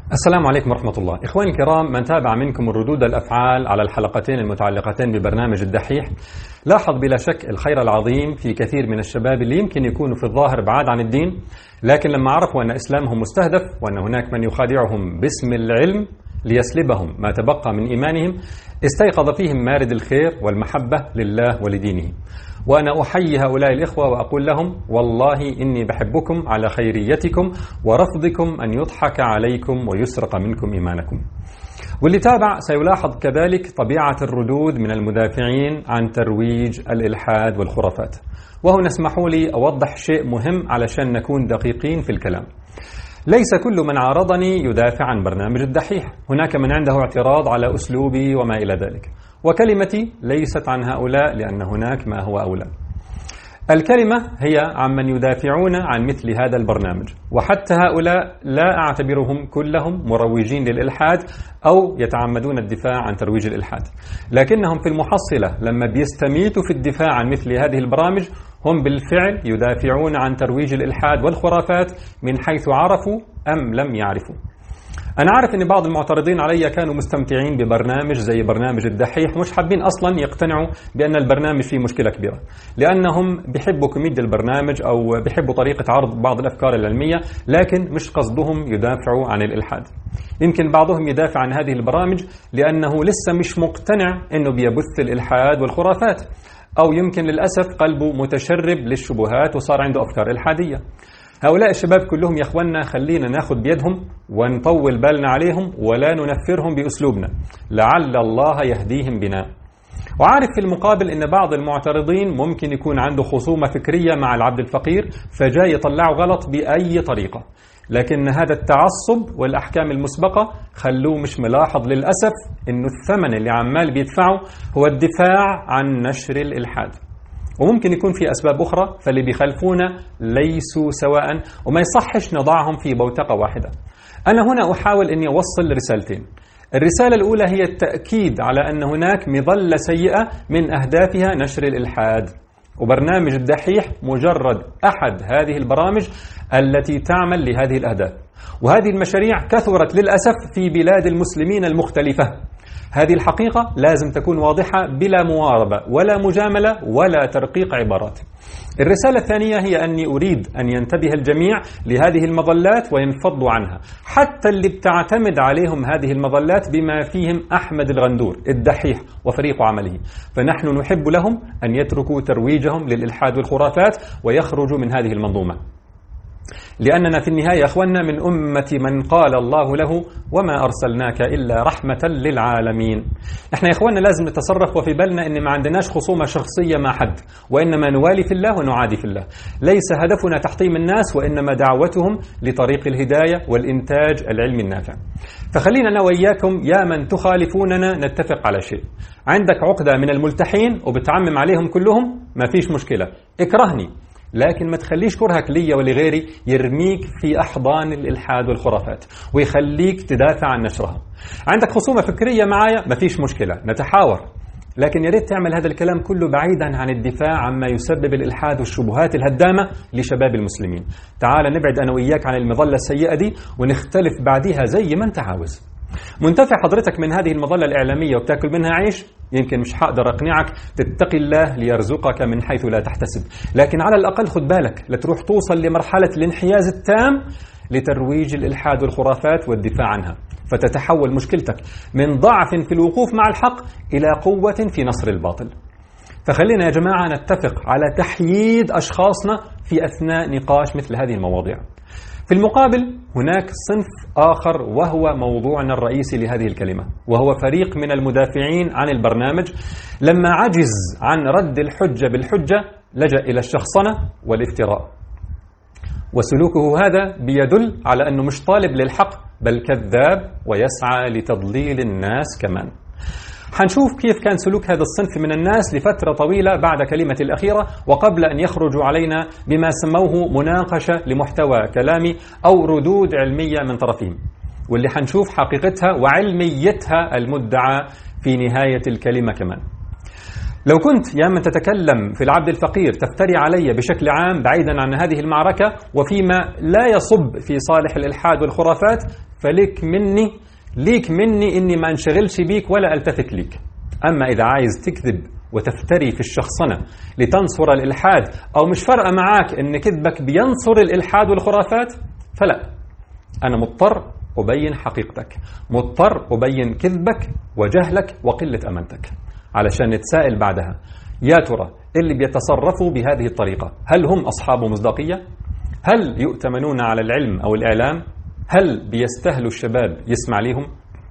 السلام عليكم ورحمة الله. إخواني الكرام، من تابع منكم الردود الأفعال على الحلقتين المتعلقتين ببرنامج الدحيح لاحظ بلا شك الخير العظيم في كثير من الشباب اللي يمكن يكونوا في الظاهر بعاد عن الدين، لكن لما عرفوا أن إسلامهم مستهدف وأن هناك من يخادعهم باسم العلم ليسلبهم ما تبقى من إيمانهم، استيقظ فيهم مارد الخير والمحبة لله ولدينه. وأنا أحيي هؤلاء الإخوة وأقول لهم: والله إني بحبكم على خيريتكم ورفضكم أن يضحك عليكم ويسرق منكم إيمانكم. واللي تابع سيلاحظ كذلك طبيعة الردود من المدافعين عن ترويج الإلحاد والخرافات. وهنا اسمحوا لي أوضح شيء مهم علشان نكون دقيقين في الكلام. ليس كل من عارضني يدافع عن برنامج الدحيح، هناك من عنده اعتراض على أسلوبي وما إلى ذلك، وكلمتي ليست عن هؤلاء لأن هناك ما هو أولى. الكلمة هي عمن يدافعون عن مثل هذا البرنامج، وحتى هؤلاء لا أعتبرهم كلهم مروجين للإلحاد أو يتعمدون الدفاع عن ترويج الإلحاد، لكنهم في المحصلة لما بيستميتوا في الدفاع عن مثل هذه البرامج هم بالفعل يدافعون عن ترويج الإلحاد والخرافات من حيث عرفوا أم لم يعرفوا. أنا عارف أن بعض المعترضين علي كانوا مستمتعين ببرنامج زي برنامج الدحيح، مش حابين أصلا يقتنعوا بأن البرنامج فيه مشكلة كبيرة، لأنهم بيحبوا كوميديا البرنامج أو بيحبوا طريقة عرض بعض الأفكار العلمية، لكن مش قصدهم يدافعوا عن الإلحاد. يمكن بعضهم يدافع عن هذه البرامج لأنه لسه مش مقتنع أنه بيبث الإلحاد والخرافات، أو يمكن للأسف قلبه متشرب للشبهات وصار عنده أفكار إلحادية. هؤلاء الشباب كلهم يا أخوانا خلينا ناخد بيدهم ونطول بالنا عليهم ولا ننفرهم بأسلوبنا، لعل الله يهديهم بنا. وعارف في المقابل أن بعض المعترضين ممكن يكون عنده خصومة فكرية مع العبد الفقير فجاي يطلعه غلط بأي طريقة، لكن هذا التعصب والأحكام المسبقة خلوه مش ملاحظ للأسف أنه الثمن اللي عمال بيدفعه هو الدفاع عن نشر الإلحاد. وممكن يكون في أسباب أخرى، فاللي بيخالفونا ليسوا سواء وما يصحش نضعهم في بوتقة واحدة. أنا هنا أحاول أني أوصل رسالتين. الرسالة الأولى هي التأكيد على أن هناك مظلة سيئة من أهدافها نشر الإلحاد، وبرنامج الدحيح مجرد أحد هذه البرامج التي تعمل لهذه الأهداف. وهذه المشاريع كثرت للأسف في بلاد المسلمين المختلفة. هذه الحقيقة لازم تكون واضحة بلا مواربة ولا مجاملة ولا ترقيق عبارات. الرسالة الثانية هي أني أريد أن ينتبه الجميع لهذه المظلات وينفضوا عنها، حتى اللي بتعتمد عليهم هذه المظلات بما فيهم أحمد الغندور الدحيح وفريق عمله، فنحن نحب لهم أن يتركوا ترويجهم للإلحاد والخرافات ويخرجوا من هذه المنظومة، لأننا في النهاية أخوانا من أمة من قال الله له: وما أرسلناك إلا رحمة للعالمين. إحنا يا أخوانا لازم نتصرف وفي بالنا إن ما عندناش خصومة شخصية مع حد، وإنما نوالي في الله ونعادي في الله. ليس هدفنا تحطيم الناس، وإنما دعوتهم لطريق الهداية والإنتاج العلمي النافع. فخلينا أنا وإياكم يا من تخالفوننا نتفق على شيء. عندك عقدة من الملتحين وبتعمم عليهم كلهم، ما فيش مشكلة، اكرهني، لكن ما تخليش كرهك لي ولغيري يرميك في أحضان الإلحاد والخرافات ويخليك تدافع عن نشرها. عندك خصومة فكرية معايا، ما فيش مشكلة، نتحاور، لكن يا ريت تعمل هذا الكلام كله بعيدا عن الدفاع عما يسبب الإلحاد والشبهات الهدامة لشباب المسلمين. تعال نبعد أنا وإياك عن المظلة السيئة دي ونختلف بعدها زي ما أنت عاوز. منتفع حضرتك من هذه المظلة الإعلامية وبتاكل منها عيش، يمكن مش هقدر أقنعك تتقي الله ليرزقك من حيث لا تحتسب، لكن على الأقل خد بالك لا تروح توصل لمرحلة الانحياز التام لترويج الإلحاد والخرافات والدفاع عنها، فتتحول مشكلتك من ضعف في الوقوف مع الحق إلى قوة في نصر الباطل. فخلينا يا جماعة نتفق على تحييد أشخاصنا في أثناء نقاش مثل هذه المواضيع. في المقابل هناك صنف آخر وهو موضوعنا الرئيسي لهذه الكلمة، وهو فريق من المدافعين عن البرنامج لما عجز عن رد الحجة بالحجة لجأ إلى الشخصنة والافتراء، وسلوكه هذا بيدل على أنه مش طالب للحق بل كذاب ويسعى لتضليل الناس كمان. حنشوف كيف كان سلوك هذا الصنف من الناس لفترة طويلة بعد كلمة الأخيرة وقبل أن يخرجوا علينا بما سموه مناقشة لمحتوى كلامي أو ردود علمية من طرفهم، واللي حنشوف حقيقتها وعلميتها المدعى في نهاية الكلمة كمان. لو كنت يا من تتكلم في العبد الفقير تفتري علي بشكل عام بعيدا عن هذه المعركة وفيما لا يصب في صالح الإلحاد والخرافات، ليك مني إني ما انشغلش بيك ولا ألتفت ليك. أما إذا عايز تكذب وتفتري في الشخصنة لتنصر الإلحاد، أو مش فارقة معاك إن كذبك بينصر الإلحاد والخرافات، فلا، أنا مضطر أبين حقيقتك، مضطر أبين كذبك وجهلك وقلة أمانتك، علشان نتساءل بعدها: يا ترى اللي بيتصرفوا بهذه الطريقة هل هم أصحاب مصداقية؟ هل يؤتمنون على العلم أو الإعلام؟ هل بيستاهلوا الشباب يسمع ليهم؟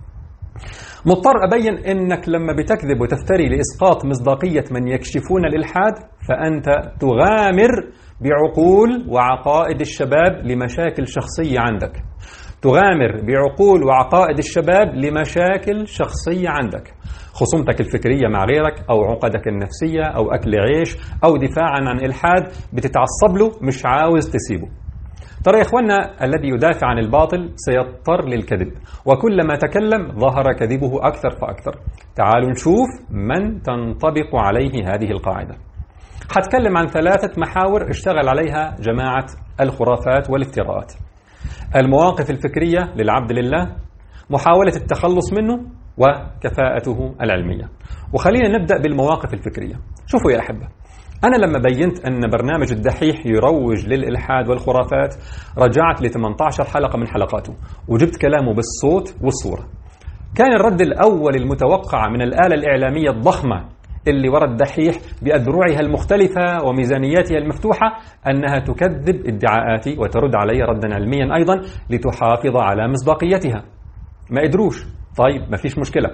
مضطر أبين أنك لما بتكذب وتفتري لإسقاط مصداقية من يكشفون الإلحاد، فأنت تغامر بعقول وعقائد الشباب لمشاكل شخصية عندك، تغامر بعقول وعقائد الشباب لمشاكل شخصية عندك، خصومتك الفكرية مع غيرك، أو عقدك النفسية، أو أكل عيش، أو دفاعا عن إلحاد بتتعصب له مش عاوز تسيبه. ترى يا إخواننا، الذي يدافع عن الباطل سيضطر للكذب، وكلما تكلم ظهر كذبه أكثر فأكثر. تعالوا نشوف من تنطبق عليه هذه القاعدة. هتكلم عن 3 محاور اشتغل عليها جماعة الخرافات والافتراءات: المواقف الفكرية للعبد لله، محاولة التخلص منه، وكفاءته العلمية. وخلينا نبدأ بالمواقف الفكرية. شوفوا يا أحبة، أنا لما بينت أن برنامج الدحيح يروج للإلحاد والخرافات رجعت ل 18 حلقة من حلقاته وجبت كلامه بالصوت والصورة. كان الرد الأول المتوقع من الآلة الإعلامية الضخمة اللي ورا الدحيح بأذرعها المختلفة وميزانياتها المفتوحة أنها تكذب ادعاءاتي وترد علي ردا علميا أيضا لتحافظ على مصداقيتها. ما قدروش. طيب، ما فيش مشكلة.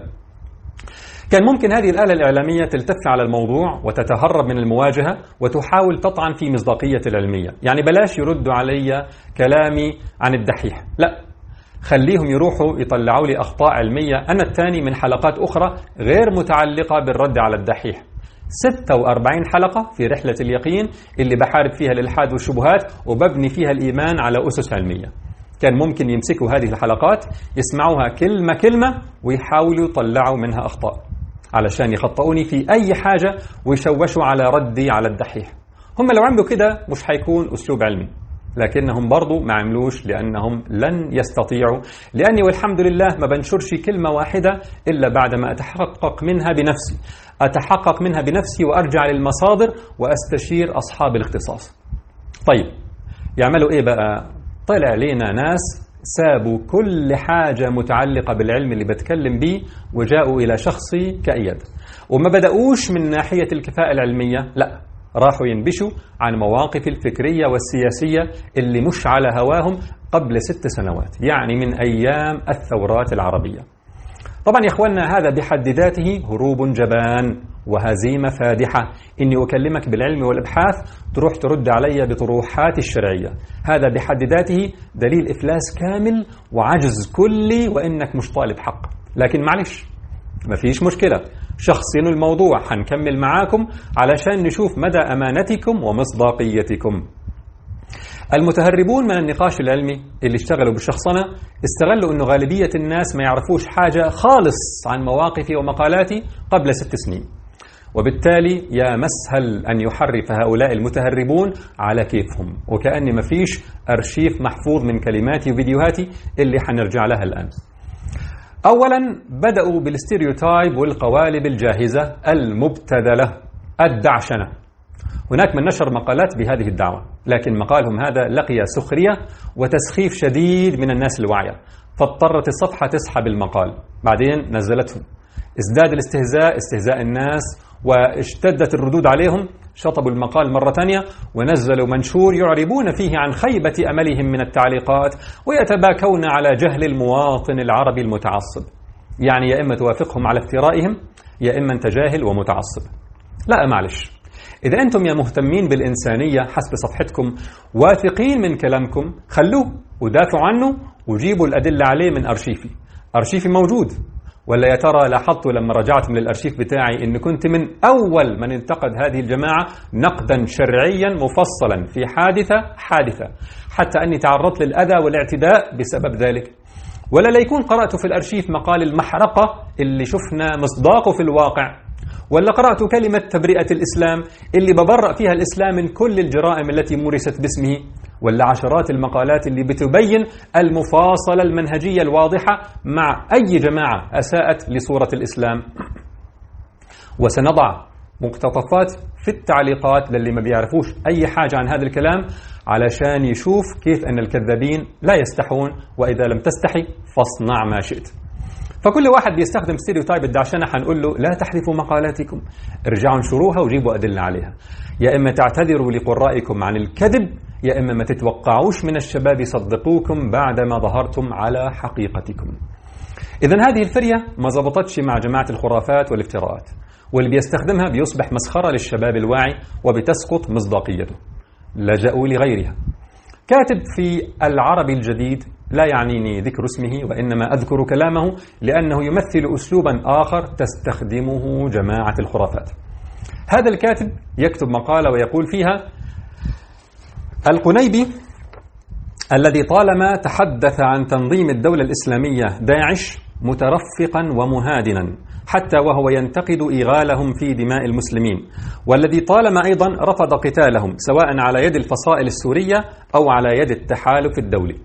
كان ممكن هذه الآلة الإعلامية تلتف على الموضوع وتتهرب من المواجهة وتحاول تطعن في مصداقية العلمية، يعني بلاش يردوا علي كلامي عن الدحيح، لا، خليهم يروحوا يطلعوا لي أخطاء علمية أنا الثاني من حلقات أخرى غير متعلقة بالرد على الدحيح. 46 حلقة في رحلة اليقين اللي بحارب فيها الإلحاد والشبهات وببني فيها الإيمان على أسس علمية. كان ممكن يمسكوا هذه الحلقات يسمعوها كلمة كلمة ويحاولوا يطلعوا منها أخطاء علشان يخطئوني في أي حاجة ويشوشوا على ردي على الدحيح. هم لو عملوا كده مش هيكون أسلوب علمي، لكنهم برضو ما عملوش لأنهم لن يستطيعوا، لأني والحمد لله ما بنشرش كلمة واحدة إلا بعد ما أتحقق منها بنفسي وأرجع للمصادر وأستشير أصحاب الاختصاص. طيب، يعملوا إيه بقى؟ طلع لينا ناس سابوا كل حاجة متعلقة بالعلم اللي بتكلم بيه وجاءوا إلى شخصي كأيد، وما بدأوش من ناحية الكفاءة العلمية، لا، راحوا ينبشوا عن مواقف الفكرية والسياسية اللي مش على هواهم قبل 6 سنوات، يعني من أيام الثورات العربية. طبعا يا إخواننا، هذا بحد ذاته هروب جبان وهزيمة فادحة، إني أكلمك بالعلم والإبحاث تروح ترد علي بطروحات الشرعية. هذا بحد ذاته دليل إفلاس كامل وعجز كلي وإنك مش طالب حق. لكن معلش، ما فيش مشكلة، شخصين الموضوع، هنكمل معاكم علشان نشوف مدى أمانتكم ومصداقيتكم. المتهربون من النقاش العلمي اللي اشتغلوا بالشخصنة استغلوا أنه غالبية الناس ما يعرفوش حاجة خالص عن مواقفي ومقالاتي قبل 6 سنين، وبالتالي يا مسهل أن يحرف هؤلاء المتهربون على كيفهم، وكأن ما فيش أرشيف محفوظ من كلماتي وفيديوهاتي اللي حنرجع لها الآن. أولا، بدأوا بالاستيريوتايب والقوالب الجاهزة المبتذلة، الدعشنة. هناك من نشر مقالات بهذه الدعوة، لكن مقالهم هذا لقي سخرية وتسخيف شديد من الناس الواعية، فاضطرت الصفحة تسحب المقال. بعدين نزلتهم. ازداد الاستهزاء، استهزاء الناس، واشتدت الردود عليهم. شطبوا المقال مرة تانية ونزلوا منشور يعربون فيه عن خيبة أملهم من التعليقات ويتباكون على جهل المواطن العربي المتعصب. يعني يا إما توافقهم على افترائهم يا إما أنت جاهل ومتعصب. لا معلش، إذا أنتم يا مهتمين بالإنسانية حسب صفحتكم واثقين من كلامكم، خلوه ودافعوا عنه وجيبوا الأدلة عليه من أرشيفي موجود. ولا يا ترى لاحظتوا لما رجعت من الأرشيف بتاعي إن كنت من أول من انتقد هذه الجماعة نقدا شرعيا مفصلا في حادثة حتى أني تعرضت للأذى والاعتداء بسبب ذلك؟ ولا ليكون قرأت في الأرشيف مقال المحرقة اللي شفنا مصداقه في الواقع؟ ولا قرأت كلمة تبرئة الإسلام اللي ببرأ فيها الإسلام من كل الجرائم التي مورست باسمه؟ ولا عشرات المقالات اللي بتبين المفاصلة المنهجية الواضحة مع أي جماعة أساءت لصورة الإسلام. وسنضع مقتطفات في التعليقات للي ما بيعرفوش أي حاجة عن هذا الكلام علشان يشوف كيف أن الكذابين لا يستحون، وإذا لم تستحي فاصنع ما شئت. فكل واحد بيستخدم ستيريوتايب الدعشنة حنقول له لا تحذفوا مقالاتكم، ارجعوا انشروها وجيبوا أدلة عليها، يا إما تعتذروا لقرائكم عن الكذب، يا إما ما تتوقعوش من الشباب يصدقوكم بعدما ظهرتم على حقيقتكم. إذن هذه الفرية ما زبطتش مع جماعة الخرافات والافتراءات، واللي بيستخدمها بيصبح مسخرة للشباب الواعي وبتسقط مصداقيته، لجأوا لغيرها. كاتب في العربي الجديد، لا يعنيني ذكر اسمه وإنما أذكر كلامه لأنه يمثل أسلوبا آخر تستخدمه جماعة الخرافات. هذا الكاتب يكتب مقالة ويقول فيها: القنيبي الذي طالما تحدث عن تنظيم الدولة الإسلامية داعش مترفقا ومهادنا حتى وهو ينتقد إغالهم في دماء المسلمين، والذي طالما أيضا رفض قتالهم سواء على يد الفصائل السورية أو على يد التحالف الدولي.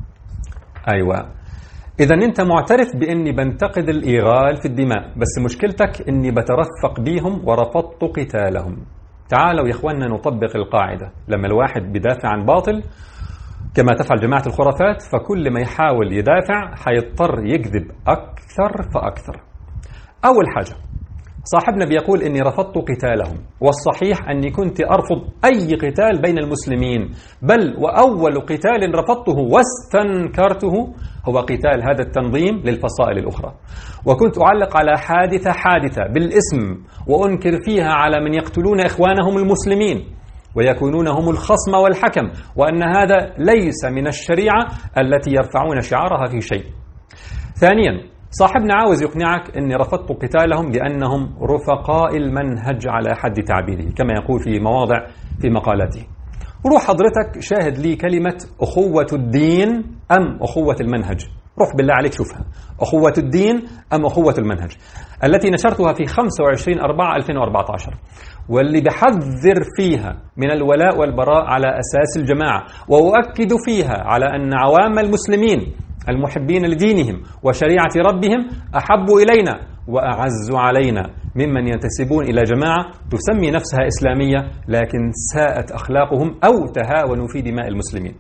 أيوة، إذا أنت معترف بأني بنتقد الإغال في الدماء، بس مشكلتك أني بترفق بيهم ورفضت قتالهم. تعالوا يا إخواننا نطبق القاعدة، لما الواحد بدافع عن باطل كما تفعل جماعة الخرافات، فكل ما يحاول يدافع حيضطر يكذب أكثر فأكثر. أول حاجة، صاحبنا بيقول إني رفضت قتالهم، والصحيح أني كنت أرفض أي قتال بين المسلمين، بل وأول قتال رفضته واستنكرته هو قتال هذا التنظيم للفصائل الأخرى، وكنت أعلق على حادثة بالاسم وأنكر فيها على من يقتلون إخوانهم المسلمين ويكونون هم الخصم والحكم، وأن هذا ليس من الشريعة التي يرفعون شعارها في شيء. ثانيا، صاحبنا عاوز يقنعك أني رفضت قتالهم لأنهم رفقاء المنهج على حد تعبيره كما يقول في مواضع في مقالاته. روح حضرتك شاهد لي كلمة أخوة الدين أم أخوة المنهج، روح بالله عليك شوفها، أخوة الدين أم أخوة المنهج، التي نشرتها في 25/4/2014، واللي بحذر فيها من الولاء والبراء على أساس الجماعة، وأؤكد فيها على أن عوام المسلمين المحبين لدينهم وشريعة ربهم أحب إلينا وأعز علينا ممن ينتسبون إلى جماعة تسمي نفسها إسلامية لكن ساءت أخلاقهم أو تهاونوا في دماء المسلمين.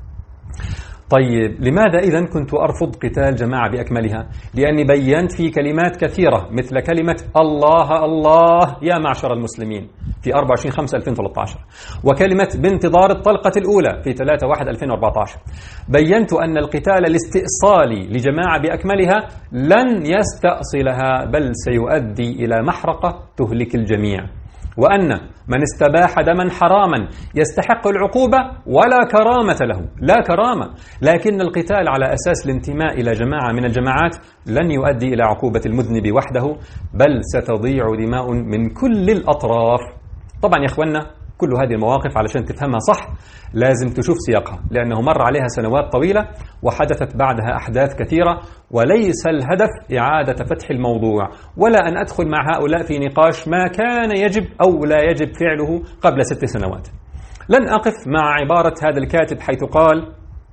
طيب لماذا إذن كنت أرفض قتال جماعة بأكملها؟ لأني بيّنت في كلمات كثيرة مثل كلمة الله الله يا معشر المسلمين في 24/5/2013، وكلمة بانتظار الطلقة الأولى في 3/1/2014. بيّنت أن القتال الاستئصالي لجماعة بأكملها لن يستأصلها بل سيؤدي إلى محرقة تهلك الجميع، وأن من استباح دما حراما يستحق العقوبة ولا كرامة له، لا كرامة، لكن القتال على أساس الانتماء إلى جماعة من الجماعات لن يؤدي إلى عقوبة المذنب وحده بل ستضيع دماء من كل الأطراف. طبعا يا إخوانا كل هذه المواقف علشان تفهمها صح لازم تشوف سياقها، لأنه مر عليها سنوات طويلة وحدثت بعدها أحداث كثيرة، وليس الهدف إعادة فتح الموضوع ولا أن أدخل مع هؤلاء في نقاش ما كان يجب أو لا يجب فعله قبل 6 سنوات. لن أقف مع عبارة هذا الكاتب حيث قال: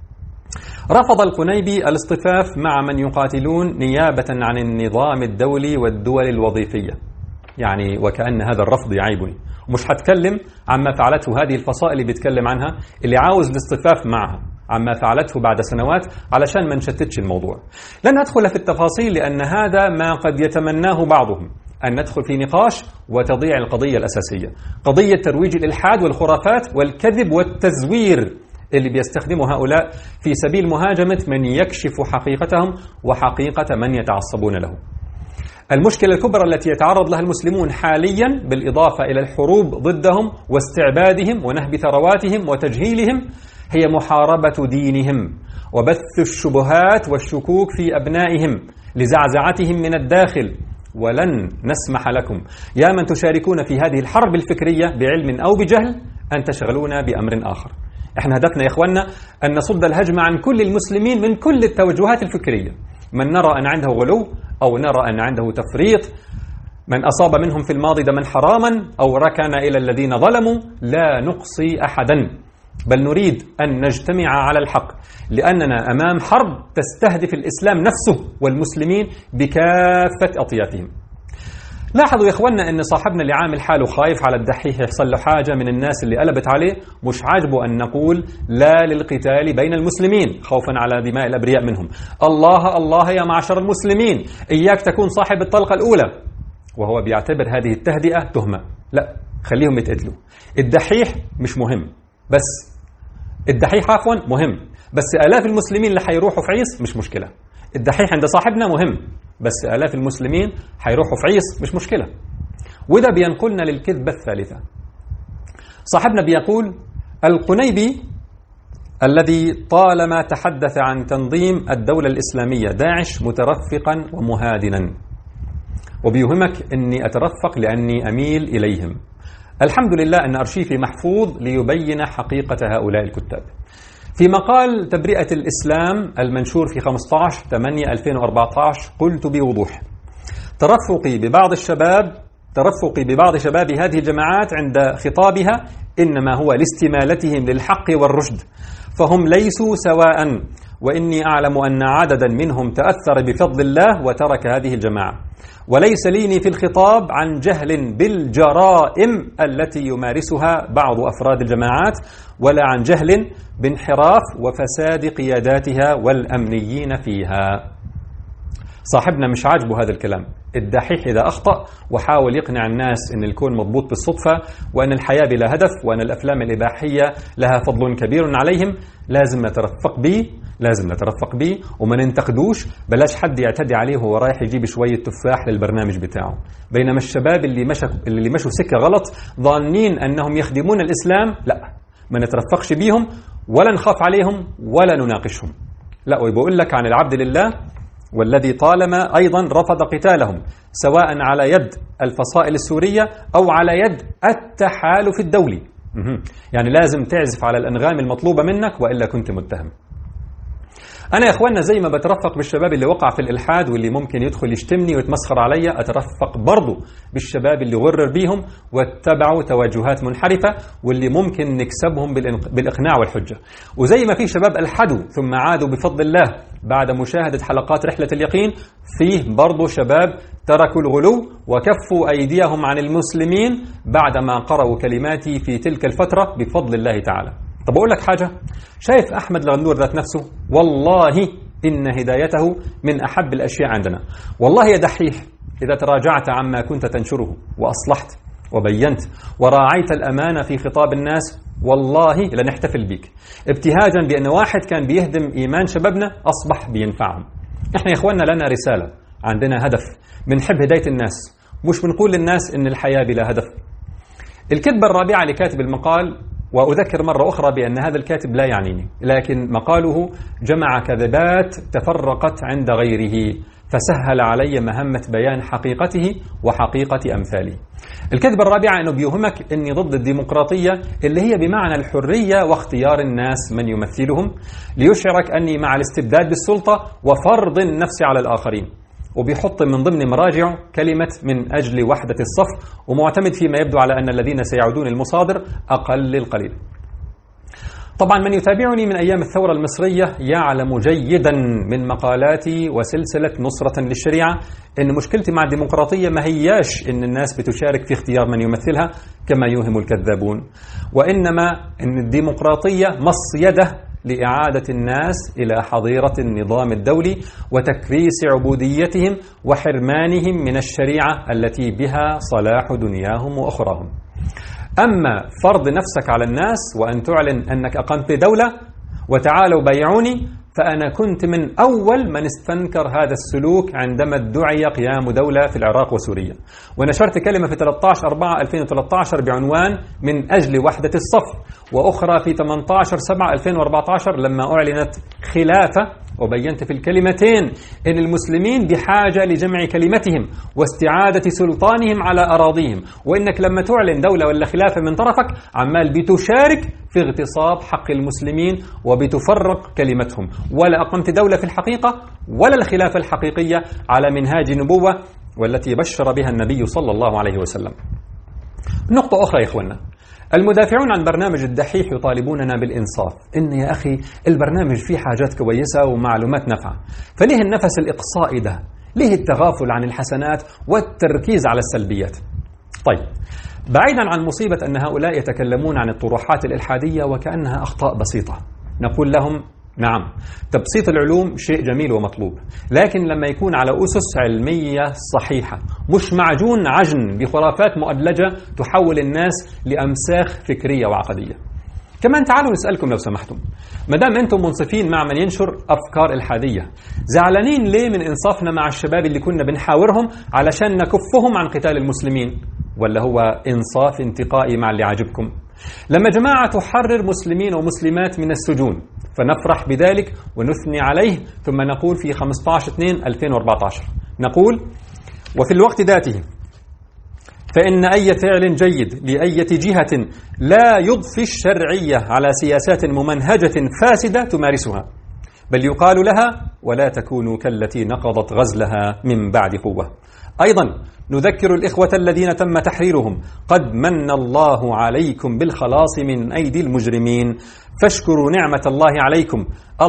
رفض القنيبي الاصطفاف مع من يقاتلون نيابة عن النظام الدولي والدول الوظيفية. يعني وكأن هذا الرفض يعيبني، ومش هتكلم عما فعلته هذه الفصائل اللي بيتكلم عنها اللي عاوز الاصطفاف معها عما فعلته بعد سنوات علشان ما نشتتش الموضوع. لن أدخل في التفاصيل لأن هذا ما قد يتمناه بعضهم، أن ندخل في نقاش وتضيع القضية الأساسية، قضية ترويج الإلحاد والخرافات والكذب والتزوير اللي بيستخدمه هؤلاء في سبيل مهاجمة من يكشف حقيقتهم وحقيقة من يتعصبون له. المشكلة الكبرى التي يتعرض لها المسلمون حاليا بالإضافة إلى الحروب ضدهم واستعبادهم ونهب ثرواتهم وتجهيلهم هي محاربة دينهم وبث الشبهات والشكوك في أبنائهم لزعزعتهم من الداخل. ولن نسمح لكم يا من تشاركون في هذه الحرب الفكرية بعلم أو بجهل أن تشغلونا بأمر آخر. احنا هدفنا يا إخواننا أن نصد الهجم عن كل المسلمين من كل التوجهات الفكرية، من نرى أن عنده غلو أو نرى أن عنده تفريط، من أصاب منهم في الماضي دما حراما أو ركن إلى الذين ظلموا، لا نقصي أحدا، بل نريد أن نجتمع على الحق، لأننا أمام حرب تستهدف الإسلام نفسه والمسلمين بكافة أطيافهم. لاحظوا يا إخواننا أن صاحبنا اللي عامل حاله خايف على الدحيح يحصل له حاجة من الناس اللي قلبت عليه، مش عاجبه أن نقول لا للقتال بين المسلمين خوفا على دماء الأبرياء منهم. الله الله يا معشر المسلمين، إياك تكون صاحب الطلقة الأولى، وهو بيعتبر هذه التهدئة تهمة. لا، خليهم يتقتلوا. الدحيح مش مهم، بس الدحيح عفوا مهم، بس آلاف المسلمين اللي حيروحوا في عيس مش مشكلة. الدحيح عند صاحبنا مهم، بس آلاف المسلمين حيروحوا في عيس مش مشكلة. وده بينقلنا للكذبة الثالثة. صاحبنا بيقول القنيبي الذي طالما تحدث عن تنظيم الدولة الإسلامية داعش مترفقا ومهادنا، وبيوهمك أني أترفق لأني أميل إليهم. الحمد لله أن أرشيفي محفوظ ليبين حقيقة هؤلاء الكتاب. في مقال تبرئة الإسلام المنشور في 15/8/2014 قلت بوضوح: ترفقي ببعض شباب هذه الجماعات عند خطابها إنما هو لاستمالتهم للحق والرشد، فهم ليسوا سواء، وإني أعلم أن عددا منهم تأثر بفضل الله وترك هذه الجماعة، وليس ليني في الخطاب عن جهل بالجرائم التي يمارسها بعض أفراد الجماعات، ولا عن جهل بانحراف وفساد قياداتها والأمنيين فيها. صاحبنا مش عاجبه هذا الكلام. الدحيح إذا أخطأ وحاول يقنع الناس أن الكون مضبوط بالصدفة، وأن الحياة بلا هدف، وأن الأفلام الإباحية لها فضل كبير عليهم، لازم نترفق بيه وما ننتقدوش. بلاش حد يعتدي عليه وهو رايح يجيب شوية تفاح للبرنامج بتاعه. بينما الشباب اللي مشوا سكة غلط ظانين أنهم يخدمون الإسلام، لا، ما نترفقش بيهم ولا نخاف عليهم ولا نناقشهم. لا، ويقول لك عن العبد لله والذي طالما أيضا رفض قتالهم، سواء على يد الفصائل السورية أو على يد التحالف الدولي. يعني لازم تعزف على الأنغام المطلوبة منك وإلا كنت متهم. أنا يا إخواننا زي ما بترفق بالشباب اللي وقع في الإلحاد واللي ممكن يدخل يشتمني ويتمسخر علي، أترفق برضو بالشباب اللي غرر بيهم واتبعوا توجهات منحرفة واللي ممكن نكسبهم بالإقناع والحجة. وزي ما في شباب ألحدوا ثم عادوا بفضل الله بعد مشاهدة حلقات رحلة اليقين، فيه برضو شباب تركوا الغلو وكفوا أيديهم عن المسلمين بعدما قرأوا كلماتي في تلك الفترة بفضل الله تعالى. طب أقول لك حاجة، شايف أحمد الغندور ذات نفسه؟ والله إن هدايته من أحب الأشياء عندنا. والله يا دحيح إذا تراجعت عما كنت تنشره وأصلحت وبينت وراعيت الأمانة في خطاب الناس، والله لنحتفل بك، ابتهاجا بأن واحد كان بيهدم إيمان شبابنا أصبح بينفعهم. إحنا يا إخواننا لنا رسالة، عندنا هدف، بنحب هداية الناس، مش بنقول للناس إن الحياة بلا هدف. الكذبة الرابعة لكاتب المقال، وأذكر مرة أخرى بأن هذا الكاتب لا يعنيني، لكن مقاله جمع كذبات تفرقت عند غيره فسهل علي مهمة بيان حقيقته وحقيقة أمثاله. الكذبة الرابعة أنه بيوهمك أني ضد الديمقراطية اللي هي بمعنى الحرية واختيار الناس من يمثلهم، ليشعرك أني مع الاستبداد بالسلطة وفرض النفس على الآخرين، وبيحط من ضمن مراجعه كلمة من أجل وحدة الصف، ومعتمد فيما يبدو على أن الذين سيعودون المصادر أقل القليل. طبعا من يتابعني من أيام الثورة المصرية يعلم جيدا من مقالاتي وسلسلة نصرة للشريعة أن مشكلتي مع الديمقراطية ما هياش أن الناس بتشارك في اختيار من يمثلها كما يوهم الكذابون، وإنما أن الديمقراطية مصيدة لإعادة الناس إلى حظيرة النظام الدولي وتكريس عبوديتهم وحرمانهم من الشريعة التي بها صلاح دنياهم وأخراهم. أما فرض نفسك على الناس وأن تعلن أنك أقمت دولة وتعالوا بيعوني، فأنا كنت من أول من استنكر هذا السلوك عندما ادعي قيام دولة في العراق وسوريا، ونشرت كلمة في 13/4/2013 بعنوان من أجل وحدة الصف، وأخرى في 18/7/2014 لما أعلنت خلافة، وبينت في الكلمتين إن المسلمين بحاجة لجمع كلمتهم واستعادة سلطانهم على أراضيهم، وإنك لما تعلن دولة ولا خلافة من طرفك عمال بتشارك في اغتصاب حق المسلمين وبتفرق كلمتهم، ولا أقمت دولة في الحقيقة ولا الخلافة الحقيقية على منهاج نبوة والتي بشر بها النبي صلى الله عليه وسلم. نقطة أخرى يا إخوانا، المدافعون عن برنامج الدحيح يطالبوننا بالإنصاف. إن يا أخي البرنامج فيه حاجات كويسة ومعلومات نافعة، فليه النفس الإقصائي ده؟ ليه التغافل عن الحسنات والتركيز على السلبيات؟ طيب، بعيدا عن مصيبة أن هؤلاء يتكلمون عن الطروحات الإلحادية وكأنها أخطاء بسيطة، نقول لهم نعم، تبسيط العلوم شيء جميل ومطلوب، لكن لما يكون على أسس علمية صحيحة، مش معجون عجن بخرافات مؤدلجة تحول الناس لأمساخ فكرية وعقدية. كمان تعالوا نسألكم لو سمحتم، مدام أنتم منصفين مع من ينشر أفكار إلحادية، زعلانين ليه من إنصافنا مع الشباب اللي كنا بنحاورهم علشان نكفهم عن قتال المسلمين؟ ولا هو إنصاف انتقائي مع اللي عاجبكم؟ لما جماعة تحرر مسلمين ومسلمات من السجون فنفرح بذلك ونثني عليه، ثم نقول في 15/2/2014 نقول: وفي الوقت ذاته فإن أي فعل جيد لأي جهة لا يضفي الشرعية على سياسات ممنهجة فاسدة تمارسها، بل يقال لها: ولا تكونوا كالتي نقضت غزلها من بعد قوة. أيضا نذكر الإخوة الذين تم تحريرهم: قد من الله عليكم بالخلاص من أيدي المجرمين، فاشكروا نعمة الله عليكم،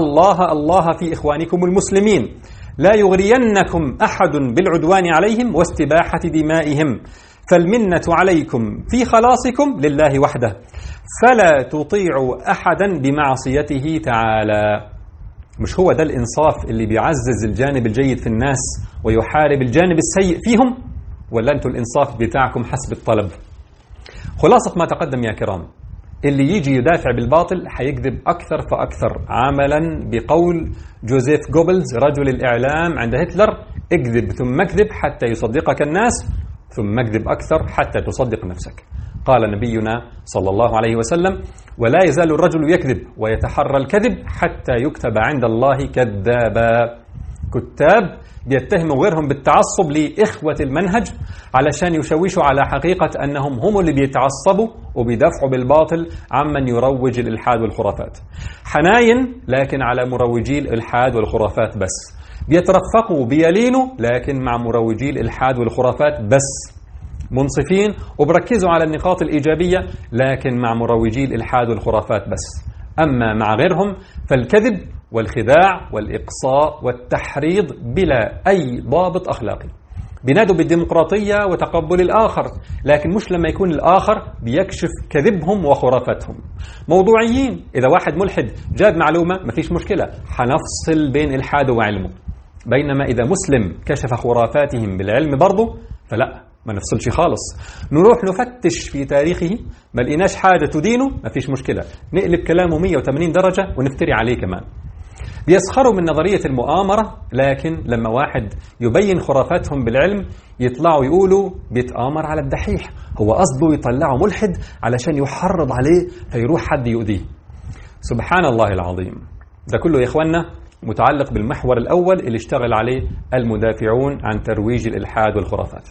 الله في إخوانكم المسلمين، لا يغرينكم أحد بالعدوان عليهم واستباحة دمائهم، فالمنة عليكم في خلاصكم لله وحده، فلا تطيعوا أحدا بمعصيته تعالى. مش هو ده الإنصاف اللي بيعزز الجانب الجيد في الناس ويحارب الجانب السيء فيهم؟ ولا أنتوا الإنصاف بتاعكم حسب الطلب؟ خلاصة ما تقدم يا كرام، اللي يجي يدافع بالباطل حيكذب أكثر فأكثر، عملا بقول جوزيف جوبلز رجل الإعلام عند هتلر: اكذب ثم اكذب حتى يصدقك الناس، ثم اكذب أكثر حتى تصدق نفسك. قال نبينا صلى الله عليه وسلم: ولا يزال الرجل يكذب ويتحرى الكذب حتى يكتب عند الله كذابا. كتاب بيتهموا غيرهم بالتعصب لإخوة المنهج علشان يشوشوا على حقيقة أنهم هم اللي بيتعصبوا وبيدافعوا بالباطل عمن يروج الإلحاد والخرافات. حناين لكن على مروجي الإلحاد والخرافات بس، بيترفقوا بيلينوا لكن مع مروجي الإلحاد والخرافات بس، منصفين وبركزوا على النقاط الإيجابية لكن مع مروجي الإلحاد والخرافات بس. أما مع غيرهم فالكذب والخداع والإقصاء والتحريض بلا أي ضابط أخلاقي. بينادوا بالديمقراطية وتقبل الآخر، لكن مش لما يكون الآخر بيكشف كذبهم وخرافتهم. موضوعيين، إذا واحد ملحد جاب معلومة ما فيش مشكلة، حنفصل بين إلحاده وعلمه، بينما إذا مسلم كشف خرافاتهم بالعلم برضه فلا، ما نفصلش خالص، نروح نفتش في تاريخه، ما لقيناش حاجة تدينه ما فيش مشكلة، نقلب كلامه 180 درجة ونفتري عليه كمان. بيسخروا من نظرية المؤامرة، لكن لما واحد يبين خرافاتهم بالعلم يطلعوا يقولوا بيتآمر على الدحيح، هو قصده يطلعوا ملحد علشان يحرض عليه فيروح حد يؤذيه. سبحان الله العظيم. ده كله يا إخوانا متعلق بالمحور الأول اللي اشتغل عليه المدافعون عن ترويج الإلحاد والخرافات.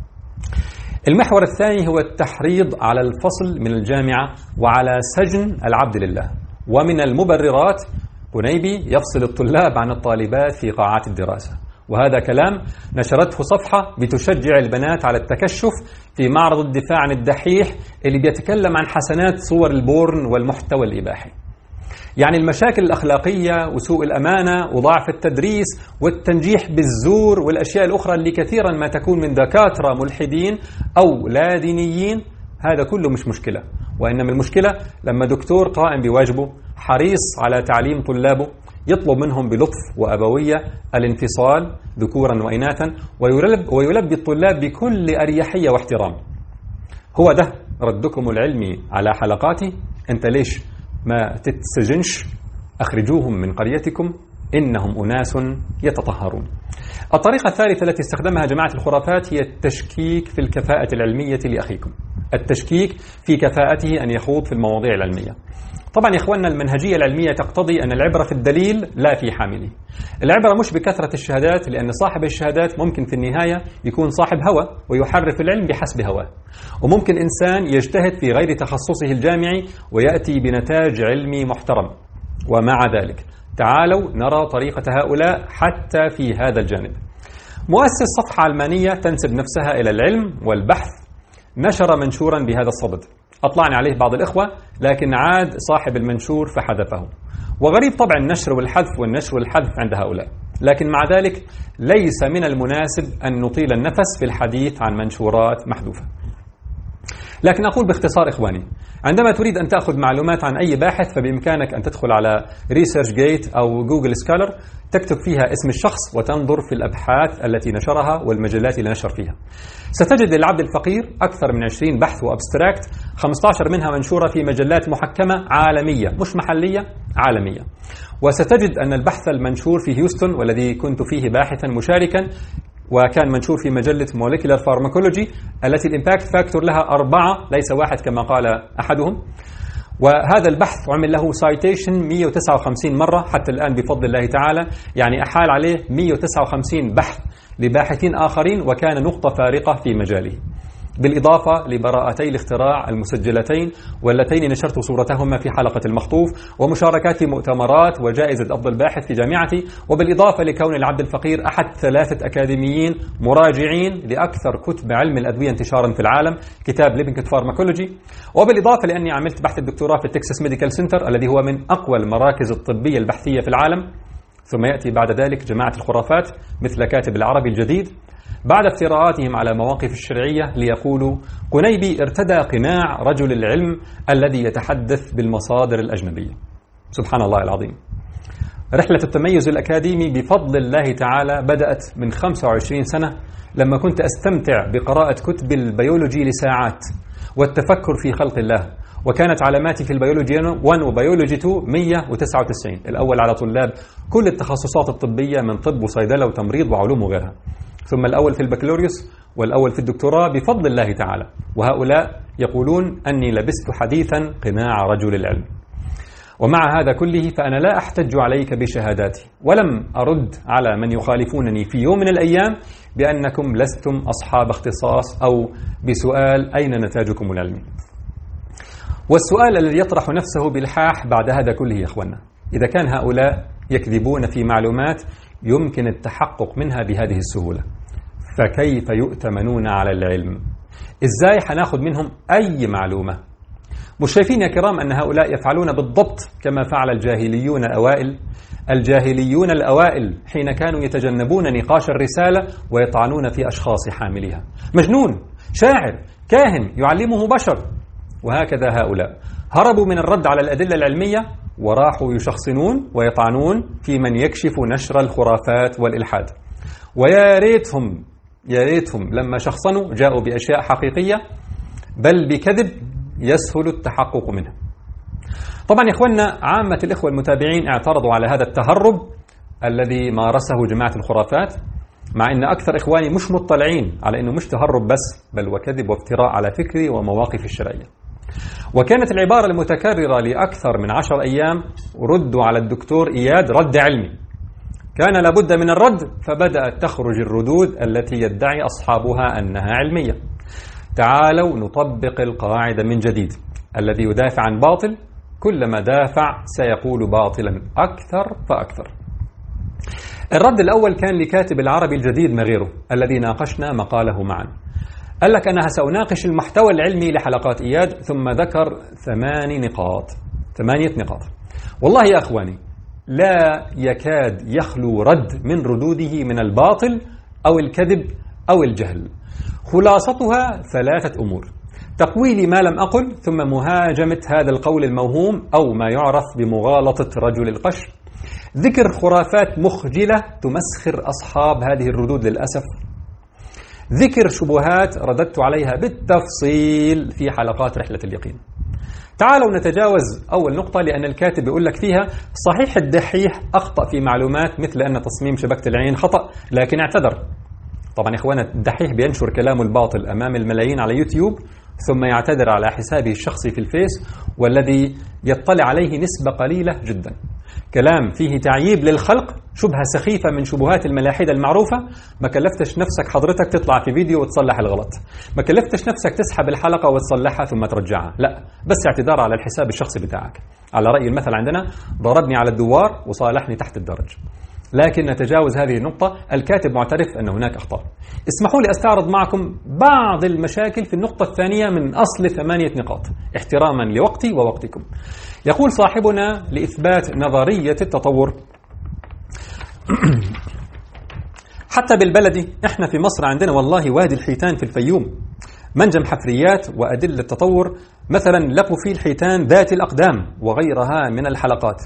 المحور الثاني هو التحريض على الفصل من الجامعة وعلى سجن العبد لله. ومن المبررات قنيبي يفصل الطلاب عن الطالبات في قاعات الدراسة، وهذا كلام نشرته صفحة بتشجع البنات على التكشف في معرض الدفاع عن الدحيح اللي بيتكلم عن حسنات صور البورن والمحتوى الإباحي. يعني المشاكل الأخلاقية وسوء الأمانة وضعف التدريس والتنجيح بالزور والأشياء الأخرى اللي كثيرا ما تكون من دكاترة ملحدين أو لا دينيين، هذا كله مش مشكلة، وإنما المشكلة لما دكتور قائم بواجبه حريص على تعليم طلابه يطلب منهم بلطف وأبوية الانفصال ذكورا وإناثا ويلبي الطلاب بكل أريحية واحترام. هو ده ردكم العلمي على حلقاتي؟ أنت ليش ما تتسجنش؟ أخرجوهم من قريتكم إنهم أناس يتطهرون. الطريقة الثالثة التي استخدمها جماعة الخرافات هي التشكيك في الكفاءة العلمية لأخيكم، التشكيك في كفاءته أن يخوض في المواضيع العلمية. طبعا يا إخواننا المنهجية العلمية تقتضي أن العبرة في الدليل لا في حامله. العبرة مش بكثرة الشهادات، لأن صاحب الشهادات ممكن في النهاية يكون صاحب هوى ويحرف العلم بحسب هواه، وممكن إنسان يجتهد في غير تخصصه الجامعي ويأتي بنتاج علمي محترم. ومع ذلك تعالوا نرى طريقة هؤلاء حتى في هذا الجانب. مؤسس صفحة علمانية تنسب نفسها إلى العلم والبحث نشر منشورا بهذا الصدد: أطلعني عليه بعض الإخوة، لكن عاد صاحب المنشور فحذفه. وغريب طبعا النشر والحذف عند هؤلاء، لكن مع ذلك ليس من المناسب أن نطيل النفس في الحديث عن منشورات محذوفة. لكن أقول باختصار إخواني، عندما تريد أن تأخذ معلومات عن أي باحث فبإمكانك أن تدخل على ريسيرش جيت أو جوجل سكولر، تكتب فيها اسم الشخص وتنظر في الأبحاث التي نشرها والمجلات اللي نشر فيها. ستجد للعبد الفقير أكثر من 20 بحث وأبستراكت، 15 منها منشورة في مجلات محكمة عالمية مش محلية، عالمية. وستجد أن البحث المنشور في هيوستن والذي كنت فيه باحثا مشاركا وكان منشور في مجلة Molecular Pharmacology التي الإمباكت فاكتور لها 4 ليس 1 كما قال أحدهم. وهذا البحث عمل له سايتيشن 159 مرة حتى الآن بفضل الله تعالى، يعني أحال عليه 159 بحث لباحثين آخرين، وكان نقطة فارقة في مجاله، بالإضافة لبراءتي الاختراع المسجلتين واللتين نشرت صورتهما في حلقة المخطوف، ومشاركات في مؤتمرات وجائزة أفضل باحث في جامعتي، وبالإضافة لكون العبد الفقير أحد 3 أكاديميين مراجعين لأكثر كتب علم الأدوية انتشارا في العالم، كتاب ليبنكت فارماكولوجي، وبالإضافة لأني عملت بحث الدكتوراه في التكساس ميديكال سنتر الذي هو من أقوى المراكز الطبية البحثية في العالم. ثم يأتي بعد ذلك جماعة الخرافات مثل كاتب العربي الجديد بعد افتراءاتهم على مواقف الشرعية ليقولوا قنيبي ارتدى قناع رجل العلم الذي يتحدث بالمصادر الأجنبية. سبحان الله العظيم. رحلة التميز الأكاديمي بفضل الله تعالى بدأت من 25 سنة لما كنت أستمتع بقراءة كتب البيولوجي لساعات والتفكر في خلق الله، وكانت علاماتي في البيولوجي 1 وبيولوجي 2 199، الأول على طلاب كل التخصصات الطبية من طب وصيدلة وتمريض وعلوم وغيرها، ثم الأول في البكالوريوس والأول في الدكتوراه بفضل الله تعالى، وهؤلاء يقولون أني لبست حديثا قناع رجل العلم. ومع هذا كله فأنا لا أحتج عليك بشهاداتي، ولم أرد على من يخالفونني في يوم من الأيام بأنكم لستم أصحاب اختصاص أو بسؤال أين نتاجكم العلمي. والسؤال الذي يطرح نفسه بالحاح بعد هذا كله يا أخوانا، إذا كان هؤلاء يكذبون في معلومات يمكن التحقق منها بهذه السهولة، فكيف يؤتمنون على العلم؟ إزاي حناخد منهم أي معلومة؟ مش شايفين يا كرام أن هؤلاء يفعلون بالضبط كما فعل الجاهليون الأوائل؟ الجاهليون الأوائل حين كانوا يتجنبون نقاش الرسالة ويطعنون في أشخاص حاملها، مجنون، شاعر، كاهن يعلمه بشر. وهكذا هؤلاء هربوا من الرد على الأدلة العلمية وراحوا يشخصنون ويطعنون في من يكشف نشر الخرافات والإلحاد. ويا ريتهم لما شخصنوا جاءوا بأشياء حقيقية بل بكذب يسهل التحقق منها. طبعا يا إخواننا عامة الإخوة المتابعين اعترضوا على هذا التهرب الذي مارسه جماعة الخرافات، مع أن أكثر إخواني مش مطلعين على أنه مش تهرب بس، بل وكذب وافتراء على فكري ومواقف الشرعية. وكانت العبارة المتكررة لأكثر من 10 أيام ردوا على الدكتور إياد رد علمي، كان لابد من الرد، فبدأت تخرج الردود التي يدعي أصحابها أنها علمية. تعالوا نطبق القاعدة من جديد، الذي يدافع عن باطل كلما دافع سيقول باطلا أكثر فأكثر. الرد الأول كان لكاتب العربي الجديد مغيره الذي ناقشنا مقاله معا. قال لك أنا سأناقش المحتوى العلمي لحلقات إياد، ثم ذكر 8 نقاط. والله يا أخواني لا يكاد يخلو رد من ردوده من الباطل أو الكذب أو الجهل. خلاصتها 3 أمور: تقويلي ما لم أقل، ثم مهاجمة هذا القول الموهوم أو ما يعرف بمغالطة رجل القش، ذكر خرافات مخجلة تمسخر أصحاب هذه الردود للأسف، ذكر شبهات رددت عليها بالتفصيل في حلقات رحلة اليقين. تعالوا نتجاوز أول نقطة، لأن الكاتب يقول لك فيها صحيح الدحيح أخطأ في معلومات مثل أن تصميم شبكة العين خطأ لكن اعتذر. طبعا يا إخوانا الدحيح بينشر كلامه الباطل أمام الملايين على يوتيوب ثم يعتذر على حسابه الشخصي في الفيس، والذي يطلع عليه نسبة قليلة جدا. كلام فيه تعييب للخلق، شبهة سخيفة من شبهات الملاحدة المعروفة، ما كلفتش نفسك حضرتك تطلع في فيديو وتصلح الغلط، ما كلفتش نفسك تسحب الحلقة وتصلحها ثم ترجعها، لا، بس اعتذار على الحساب الشخصي بتاعك. على رأي المثل عندنا ضربني على الدوار وصالحني تحت الدرج. لكن نتجاوز هذه النقطة. الكاتب معترف أن هناك أخطاء. اسمحوا لي أستعرض معكم بعض المشاكل في النقطة الثانية من أصل 8 نقاط احتراما لوقتي ووقتكم. يقول صاحبنا لإثبات نظرية التطور حتى بالبلدي احنا في مصر عندنا والله وادي الحيتان في الفيوم منجم حفريات وأدلة التطور، مثلا لقوا فيه الحيتان ذات الأقدام وغيرها من الحلقات.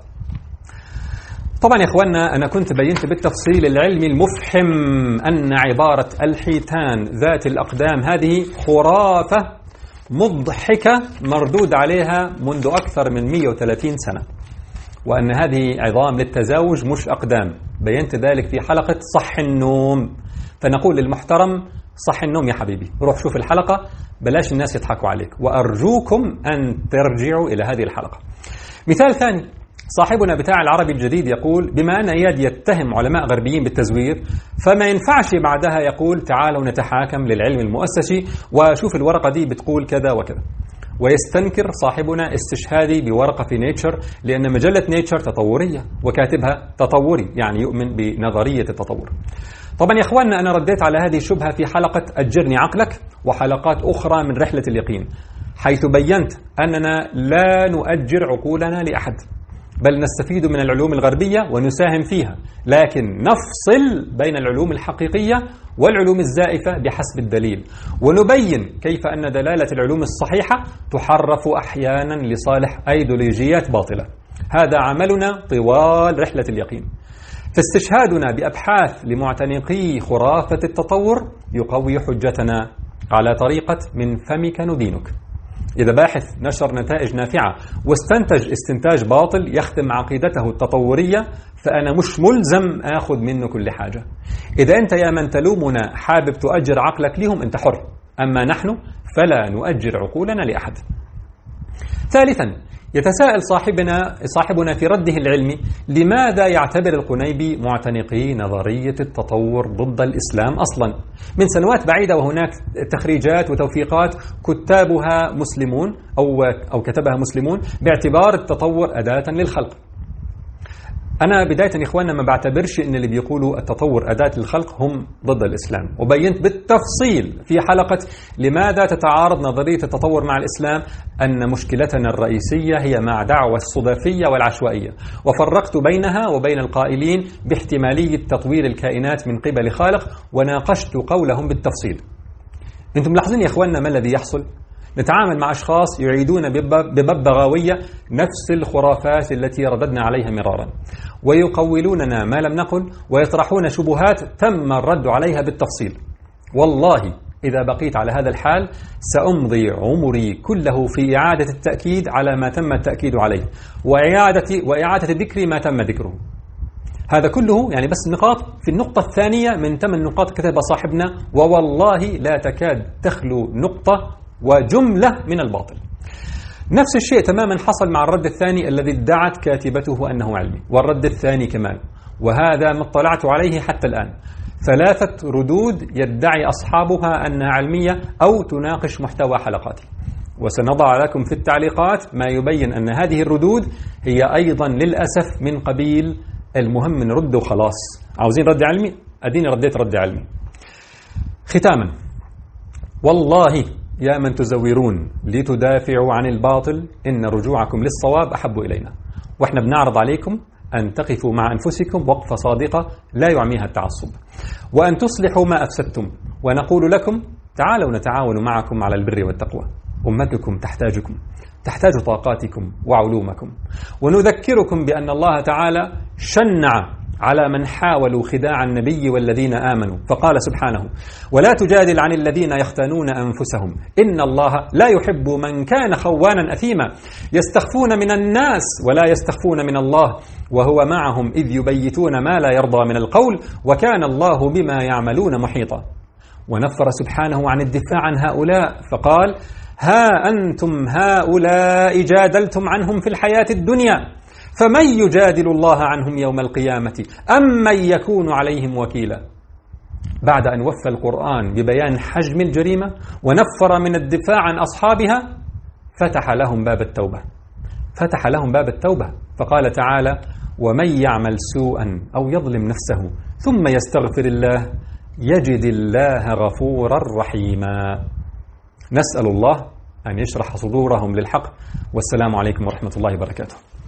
طبعا يا إخواننا أنا كنت بينت بالتفصيل العلمي المفحم أن عبارة الحيتان ذات الأقدام هذه خرافة مضحكة مردود عليها منذ أكثر من 130 سنة، وأن هذه عظام للتزاوج مش أقدام. بينت ذلك في حلقة صح النوم. فنقول للمحترم صح النوم يا حبيبي، روح شوف الحلقة، بلاش الناس يضحكوا عليك، وأرجوكم أن ترجعوا إلى هذه الحلقة. مثال ثاني، صاحبنا بتاع العربي الجديد يقول بما أن إياد يتهم علماء غربيين بالتزوير فما ينفعش بعدها يقول تعالوا نتحاكم للعلم المؤسسي وشوف الورقة دي بتقول كذا وكذا. ويستنكر صاحبنا استشهادي بورقة في نيتشر لأن مجلة نيتشر تطورية وكاتبها تطوري، يعني يؤمن بنظرية التطور. طبعا يا إخواننا أنا رديت على هذه الشبهة في حلقة أجرني عقلك وحلقات أخرى من رحلة اليقين، حيث بينت أننا لا نؤجر عقولنا لأحد، بل نستفيد من العلوم الغربية ونساهم فيها، لكن نفصل بين العلوم الحقيقية والعلوم الزائفة بحسب الدليل، ونبين كيف أن دلالة العلوم الصحيحة تحرف أحيانا لصالح أيديولوجيات باطلة. هذا عملنا طوال رحلة اليقين. فاستشهادنا بأبحاث لمعتنقي خرافة التطور يقوي حجتنا على طريقة من فمك ندينك. إذا باحث نشر نتائج نافعة واستنتج استنتاج باطل يختم عقيدته التطورية فأنا مش ملزم آخذ منه كل حاجة. إذا أنت يا من تلومنا حابب تؤجر عقلك لهم أنت حر، أما نحن فلا نؤجر عقولنا لأحد. ثالثا، يتساءل صاحبنا في رده العلمي لماذا يعتبر القنيبي معتنقي نظرية التطور ضد الإسلام أصلا من سنوات بعيدة، وهناك تخريجات وتوثيقات كتابها مسلمون أو كتبها مسلمون باعتبار التطور أداة للخلق. أنا بداية يا إخواننا ما بعتبرش إن اللي بيقولوا التطور أداة للخلق هم ضد الإسلام، وبينت بالتفصيل في حلقة لماذا تتعارض نظرية التطور مع الإسلام أن مشكلتنا الرئيسية هي مع دعوة الصدفية والعشوائية، وفرقت بينها وبين القائلين باحتمالية تطوير الكائنات من قبل خالق، وناقشت قولهم بالتفصيل. أنتم ملاحظين يا إخواننا ما الذي يحصل؟ نتعامل مع أشخاص يعيدون بببغاوية نفس الخرافات التي رددنا عليها مرارا، ويقولوننا ما لم نقل، ويطرحون شبهات تم الرد عليها بالتفصيل. والله إذا بقيت على هذا الحال سأمضي عمري كله في إعادة التأكيد على ما تم التأكيد عليه، وإعادة ذكر ما تم ذكره. هذا كله يعني بس نقاط في النقطة الثانية من 8 نقاط كتبها صاحبنا، ووالله لا تكاد تخلو نقطة وجملة من الباطل. نفس الشيء تماما حصل مع الرد الثاني الذي ادعت كاتبته أنه علمي، والرد الثاني كمان، وهذا ما اطلعت عليه حتى الآن 3 ردود يدعي أصحابها أنها علمية أو تناقش محتوى حلقاتي، وسنضع لكم في التعليقات ما يبين أن هذه الردود هي أيضا للأسف من قبيل المهم نرد وخلاص، عاوزين رد علمي أديني رديت رد علمي. ختاما، والله يا من تزورون لتدافعوا عن الباطل إن رجوعكم للصواب أحب إلينا، وإحنا بنعرض عليكم أن تقفوا مع أنفسكم وقفة صادقة لا يعميها التعصب، وأن تصلحوا ما أفسدتم، ونقول لكم تعالوا نتعاون معكم على البر والتقوى. أمتكم تحتاجكم، تحتاج طاقاتكم وعلومكم، ونذكركم بأن الله تعالى شنع على من حاولوا خداع النبي والذين آمنوا، فقال سبحانه: ولا تجادل عن الذين يختانون أنفسهم إن الله لا يحب من كان خوانا أثيما يستخفون من الناس ولا يستخفون من الله وهو معهم إذ يبيتون ما لا يرضى من القول وكان الله بما يعملون محيطا. ونفر سبحانه عن الدفاع عن هؤلاء فقال: ها أنتم هؤلاء جادلتم عنهم في الحياة الدنيا فمن يجادل الله عنهم يوم القيامة أم من يكون عليهم وكيلا. بعد أن وفى القرآن ببيان حجم الجريمة ونفر من الدفاع عن أصحابها فتح لهم باب التوبة، فقال تعالى: ومن يعمل سوءا أو يظلم نفسه ثم يستغفر الله يجد الله غفورا رحيما. نسأل الله أن يشرح صدورهم للحق. والسلام عليكم ورحمة الله وبركاته.